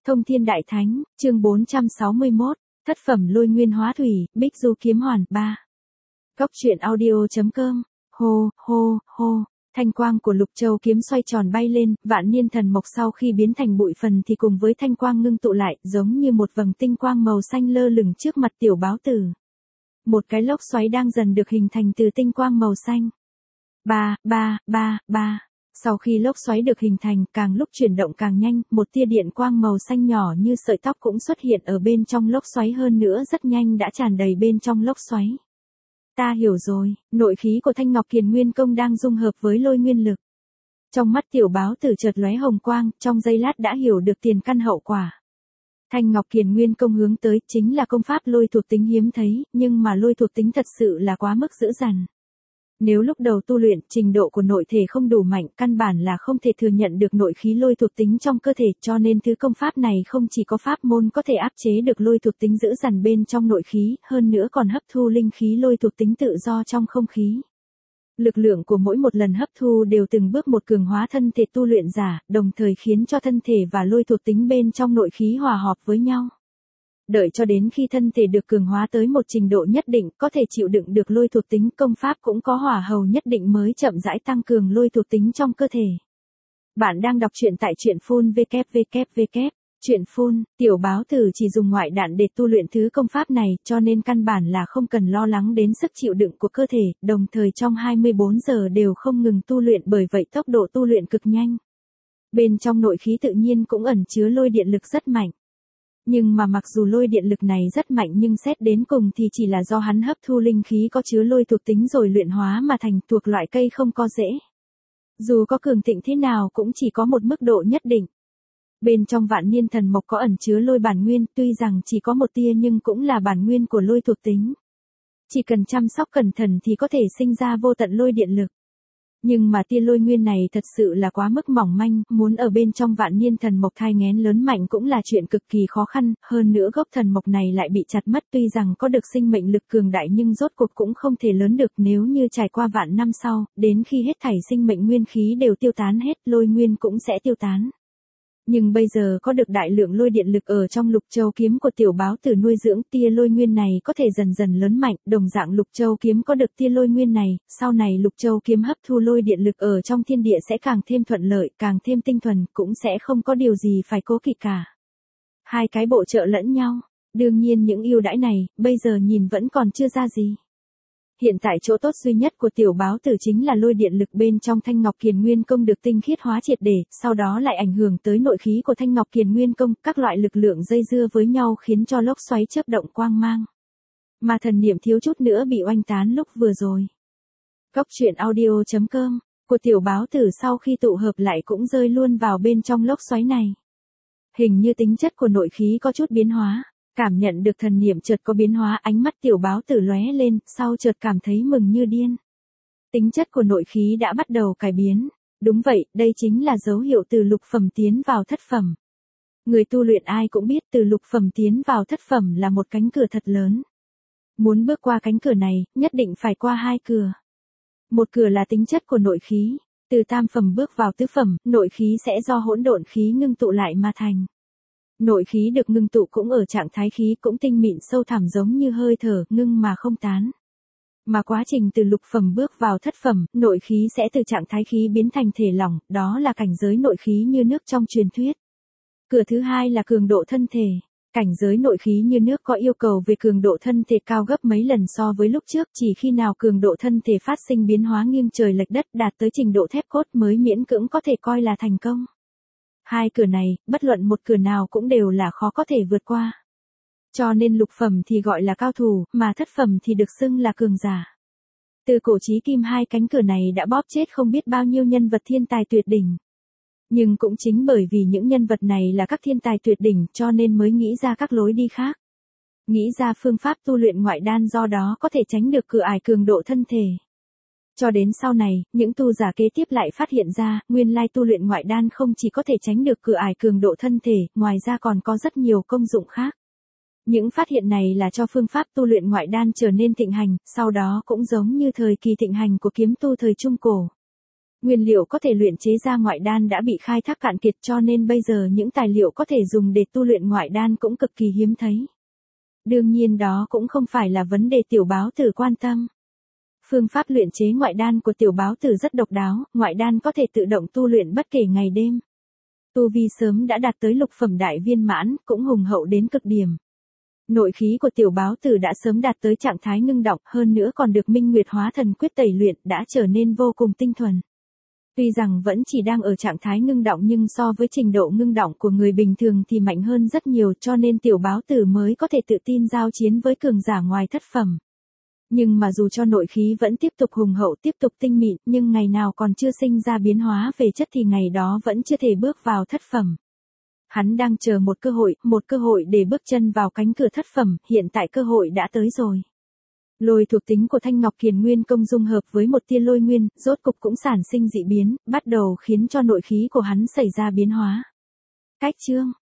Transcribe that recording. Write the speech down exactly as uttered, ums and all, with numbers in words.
Thông Thiên Đại Thánh, chương bốn trăm sáu mươi mốt, thất phẩm lôi nguyên hóa thủy, Bích Du Kiếm Hoàn, ba. Góc truyện audio.com, hô, hô, hô, thanh quang của Lục Châu kiếm xoay tròn bay lên, vạn niên thần mộc sau khi biến thành bụi phần thì cùng với thanh quang ngưng tụ lại, giống như một vầng tinh quang màu xanh lơ lửng trước mặt tiểu báo tử. Một cái lốc xoáy đang dần được hình thành từ tinh quang màu xanh. Ba, ba, ba, ba. Sau khi lốc xoáy được hình thành, càng lúc chuyển động càng nhanh, một tia điện quang màu xanh nhỏ như sợi tóc cũng xuất hiện ở bên trong lốc xoáy, hơn nữa rất nhanh đã tràn đầy bên trong lốc xoáy. Ta hiểu rồi, nội khí của Thanh Ngọc Kiền Nguyên Công đang dung hợp với lôi nguyên lực. Trong mắt tiểu báo tử chợt lóe hồng quang, trong giây lát đã hiểu được tiền căn hậu quả. Thanh Ngọc Kiền Nguyên Công hướng tới chính là công pháp lôi thuộc tính hiếm thấy, nhưng mà lôi thuộc tính thật sự là quá mức dữ dằn. Nếu lúc đầu tu luyện, trình độ của nội thể không đủ mạnh, căn bản là không thể thừa nhận được nội khí lôi thuộc tính trong cơ thể, cho nên thứ công pháp này không chỉ có pháp môn có thể áp chế được lôi thuộc tính dữ dằn bên trong nội khí, hơn nữa còn hấp thu linh khí lôi thuộc tính tự do trong không khí. Lực lượng của mỗi một lần hấp thu đều từng bước một cường hóa thân thể tu luyện giả, đồng thời khiến cho thân thể và lôi thuộc tính bên trong nội khí hòa hợp với nhau. Đợi cho đến khi thân thể được cường hóa tới một trình độ nhất định, có thể chịu đựng được lôi thuộc tính, công pháp cũng có hỏa hầu nhất định mới chậm rãi tăng cường lôi thuộc tính trong cơ thể. Bạn đang đọc truyện tại truyện phun vê vê vê. Truyện phun, tiểu báo tử chỉ dùng ngoại đạn để tu luyện thứ công pháp này, cho nên căn bản là không cần lo lắng đến sức chịu đựng của cơ thể, đồng thời trong hai mươi bốn giờ đều không ngừng tu luyện, bởi vậy tốc độ tu luyện cực nhanh. Bên trong nội khí tự nhiên cũng ẩn chứa lôi điện lực rất mạnh. Nhưng mà mặc dù lôi điện lực này rất mạnh nhưng xét đến cùng thì chỉ là do hắn hấp thu linh khí có chứa lôi thuộc tính rồi luyện hóa mà thành, thuộc loại cây không có rễ. Dù có cường thịnh thế nào cũng chỉ có một mức độ nhất định. Bên trong vạn niên thần mộc có ẩn chứa lôi bản nguyên, tuy rằng chỉ có một tia nhưng cũng là bản nguyên của lôi thuộc tính. Chỉ cần chăm sóc cẩn thận thì có thể sinh ra vô tận lôi điện lực. Nhưng mà tia lôi nguyên này thật sự là quá mức mỏng manh, muốn ở bên trong vạn niên thần mộc thai nghén lớn mạnh cũng là chuyện cực kỳ khó khăn, hơn nữa gốc thần mộc này lại bị chặt mất, tuy rằng có được sinh mệnh lực cường đại nhưng rốt cuộc cũng không thể lớn được, nếu như trải qua vạn năm sau, đến khi hết thảy sinh mệnh nguyên khí đều tiêu tán hết, lôi nguyên cũng sẽ tiêu tán. Nhưng bây giờ có được đại lượng lôi điện lực ở trong Lục Châu kiếm của tiểu báo tử nuôi dưỡng, tia lôi nguyên này có thể dần dần lớn mạnh, đồng dạng Lục Châu kiếm có được tia lôi nguyên này, sau này Lục Châu kiếm hấp thu lôi điện lực ở trong thiên địa sẽ càng thêm thuận lợi, càng thêm tinh thuần, cũng sẽ không có điều gì phải cố kỵ cả. Hai cái bổ trợ lẫn nhau, đương nhiên những ưu đãi này, bây giờ nhìn vẫn còn chưa ra gì. Hiện tại chỗ tốt duy nhất của tiểu báo tử chính là lôi điện lực bên trong Thanh Ngọc Kiền Nguyên Công được tinh khiết hóa triệt để, sau đó lại ảnh hưởng tới nội khí của Thanh Ngọc Kiền Nguyên Công, các loại lực lượng dây dưa với nhau khiến cho lốc xoáy chớp động quang mang. Mà thần niệm thiếu chút nữa bị oanh tán lúc vừa rồi. Góc truyện audio.com, của tiểu báo tử sau khi tụ hợp lại cũng rơi luôn vào bên trong lốc xoáy này. Hình như tính chất của nội khí có chút biến hóa. Cảm nhận được thần niệm chợt có biến hóa, ánh mắt tiểu báo tử lóe lên, sau chợt cảm thấy mừng như điên. Tính chất của nội khí đã bắt đầu cải biến. Đúng vậy, đây chính là dấu hiệu từ lục phẩm tiến vào thất phẩm. Người tu luyện ai cũng biết từ lục phẩm tiến vào thất phẩm là một cánh cửa thật lớn. Muốn bước qua cánh cửa này, nhất định phải qua hai cửa. Một cửa là tính chất của nội khí. Từ tam phẩm bước vào tứ phẩm, nội khí sẽ do hỗn độn khí ngưng tụ lại mà thành. Nội khí được ngưng tụ cũng ở trạng thái khí cũng tinh mịn sâu thẳm giống như hơi thở, ngưng mà không tán. Mà quá trình từ lục phẩm bước vào thất phẩm, nội khí sẽ từ trạng thái khí biến thành thể lỏng, đó là cảnh giới nội khí như nước trong truyền thuyết. Cửa thứ hai là cường độ thân thể. Cảnh giới nội khí như nước có yêu cầu về cường độ thân thể cao gấp mấy lần so với lúc trước, chỉ khi nào cường độ thân thể phát sinh biến hóa nghiêng trời lệch đất đạt tới trình độ thép cốt mới miễn cưỡng có thể coi là thành công. Hai cửa này, bất luận một cửa nào cũng đều là khó có thể vượt qua. Cho nên lục phẩm thì gọi là cao thủ, mà thất phẩm thì được xưng là cường giả. Từ cổ chí kim hai cánh cửa này đã bóp chết không biết bao nhiêu nhân vật thiên tài tuyệt đỉnh. Nhưng cũng chính bởi vì những nhân vật này là các thiên tài tuyệt đỉnh cho nên mới nghĩ ra các lối đi khác. Nghĩ ra phương pháp tu luyện ngoại đan, do đó có thể tránh được cửa ải cường độ thân thể. Cho đến sau này, những tu giả kế tiếp lại phát hiện ra, nguyên lai tu luyện ngoại đan không chỉ có thể tránh được cửa ải cường độ thân thể, ngoài ra còn có rất nhiều công dụng khác. Những phát hiện này là cho phương pháp tu luyện ngoại đan trở nên thịnh hành, sau đó cũng giống như thời kỳ thịnh hành của kiếm tu thời Trung Cổ. Nguyên liệu có thể luyện chế ra ngoại đan đã bị khai thác cạn kiệt, cho nên bây giờ những tài liệu có thể dùng để tu luyện ngoại đan cũng cực kỳ hiếm thấy. Đương nhiên đó cũng không phải là vấn đề tiểu báo tử quan tâm. Phương pháp luyện chế ngoại đan của tiểu báo tử rất độc đáo, ngoại đan có thể tự động tu luyện bất kể ngày đêm. Tu vi sớm đã đạt tới lục phẩm đại viên mãn, cũng hùng hậu đến cực điểm. Nội khí của tiểu báo tử đã sớm đạt tới trạng thái ngưng đọng, hơn nữa còn được Minh Nguyệt Hóa Thần Quyết tẩy luyện, đã trở nên vô cùng tinh thuần. Tuy rằng vẫn chỉ đang ở trạng thái ngưng đọng nhưng so với trình độ ngưng đọng của người bình thường thì mạnh hơn rất nhiều, cho nên tiểu báo tử mới có thể tự tin giao chiến với cường giả ngoài thất phẩm. Nhưng mà dù cho nội khí vẫn tiếp tục hùng hậu, tiếp tục tinh mịn, nhưng ngày nào còn chưa sinh ra biến hóa về chất thì ngày đó vẫn chưa thể bước vào thất phẩm. Hắn đang chờ một cơ hội, một cơ hội để bước chân vào cánh cửa thất phẩm, hiện tại cơ hội đã tới rồi. Lôi thuộc tính của Thanh Ngọc Kiền Nguyên Công dung hợp với một tia lôi nguyên, rốt cục cũng sản sinh dị biến, bắt đầu khiến cho nội khí của hắn xảy ra biến hóa. Cách chương